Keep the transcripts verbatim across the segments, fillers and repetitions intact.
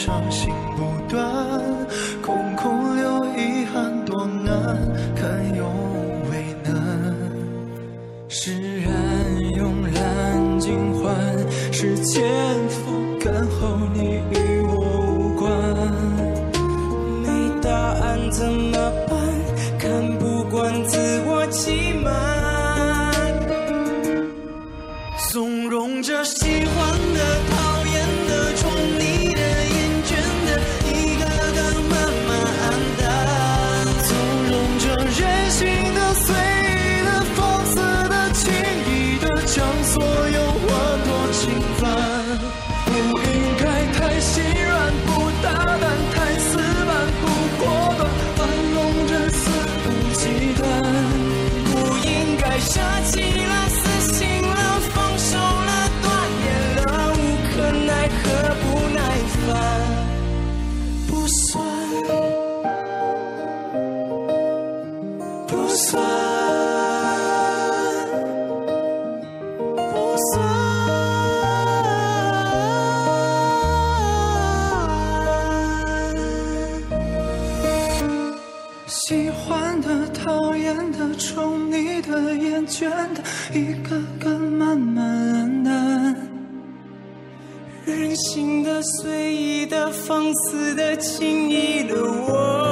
伤心不断，空空留遗憾多难，堪忧为难。释然慵懒尽欢，是前覆盖后你与我无关。 没答案怎么办？看不惯自我欺瞒， 纵容着喜欢的、讨厌的、宠你的、厌倦的，一个个慢慢黯淡。纵容着任性的、随意的、放肆的、轻易的，将所有话多侵犯。不应该太心软，不大胆，太死板，不果断，玩弄着肆无忌惮。 不应该舍弃了、死心了、放手了、断念了，无可奈何，不耐烦。不算，不算，不算。 喜欢的、讨厌的、宠你的、厌倦的，一个个慢慢黯淡。 任性的、随意的、放肆的、轻易的我。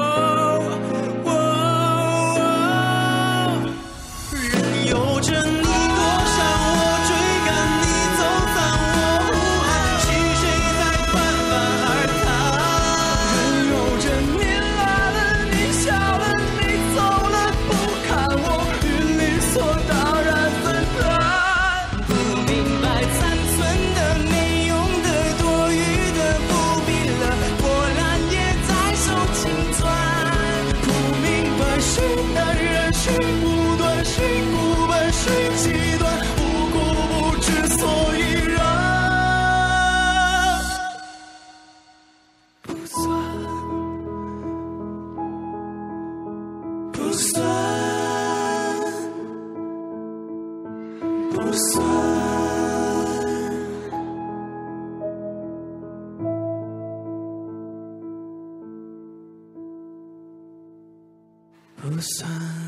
不算，不算， 不算。